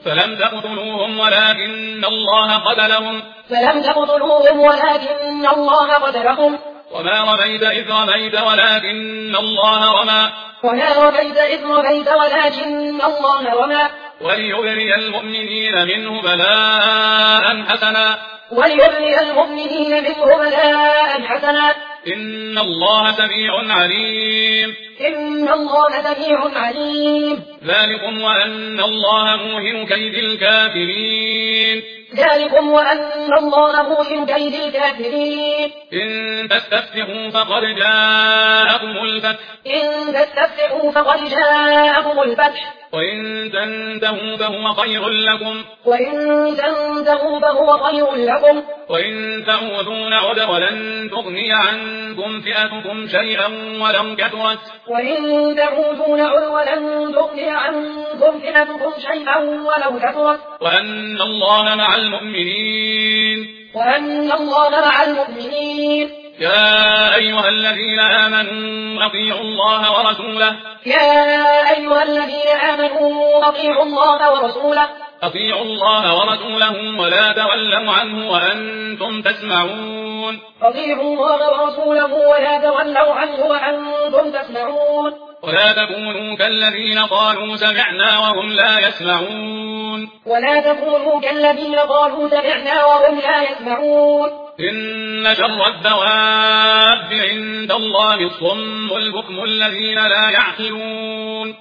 فلم تقتلوهم ولكن الله قتلهم وما رميت إذ رميت ولكن الله رمى وليبري المؤمنين منه بلاء حسنا إن الله سميع عليم ذلكم وأن الله موهن كيد الكافرين إن تستفتحوا فقد جاءكم الفتح وإن تنتهوا فهو خير لكم وإن تعودوا نعد ولن تغني عنكم فئتكم شيئا ولو كثرت وأن الله مع المؤمنين يا أيها الذين آمنوا أطيعوا الله ورسوله ولا تولوا عنه وأنتم تسمعون ولا تكونوا كالذين قالوا سمعنا وهم لا يسمعون إن شر الدواب عند الله الصم البكم الذين لا يعقلون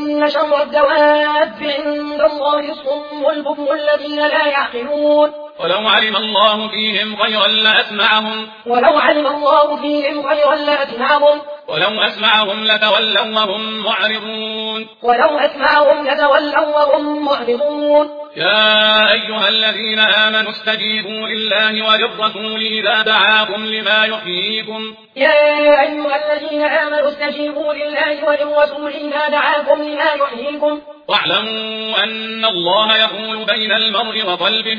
ولو علم الله فيهم خيرا لأسمعهم ولو أسمعهم لتولوا وهم معرضون يا أيها الذين آمنوا استجيبوا لله وللرسول إذا دعاكم لما يحييكم واعلموا أن الله يحول بين المرء وقلبه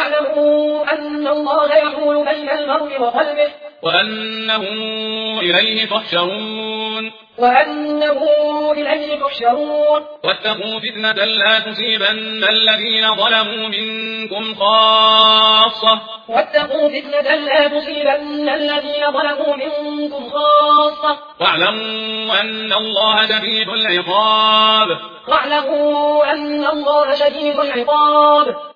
وأنه إليه تحشرون واتقوا فتنة لا تصيبن الذين ظلموا منكم خاصة واعلموا أن الله شديد العقاب